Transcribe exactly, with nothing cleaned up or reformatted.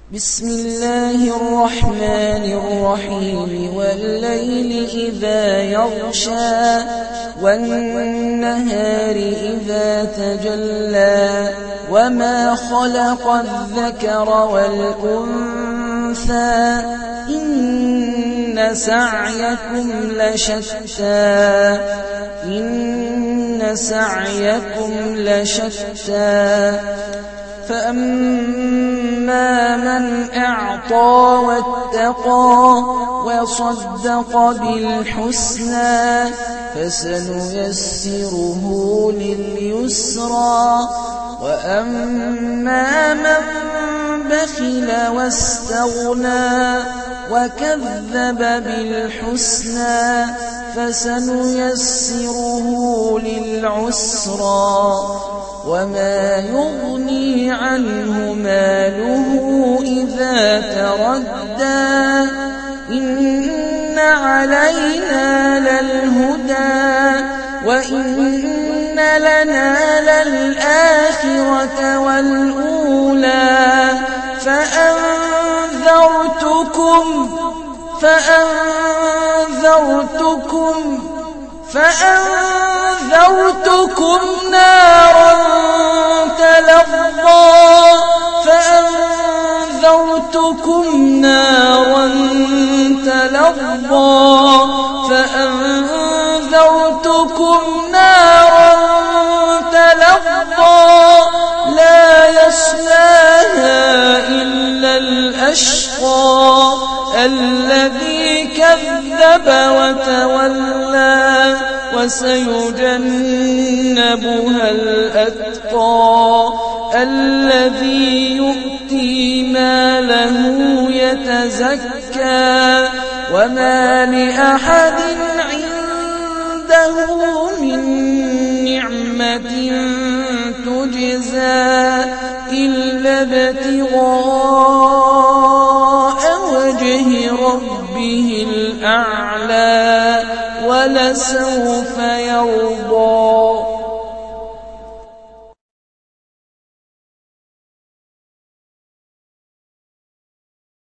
بسم الله الرحمن الرحيم والليل إذا يغشى والنهار إذا تجلى وما خلق الذكر والأنثى إن سعيكم لشتى إن سعيكم لشتى فأما من أعطى واتقى وصدق بالحسنى فسنيسره لليسرى وأما من بخل واستغنى وكذب بالحسنى فسنيسره للعسرى وما يغني عنه ماله إذا تردى إن علينا للهدى وإن لنا للآخرة والأولى فأنذرتكم فأنذرتكم فأنذرتكم نارا تلظى فأنذرتكم نارا تلظى فأنذرتكم نارا تلظى لا يصلاها إلا الأشقى الذي كذب وتولى وسيجنبها الأتقى الذي يؤتي ماله يتزكى وما لأحد عنده من نعمة تجزى إلا ابتغاء وجه ربه الأعلى ولسوف يرضى.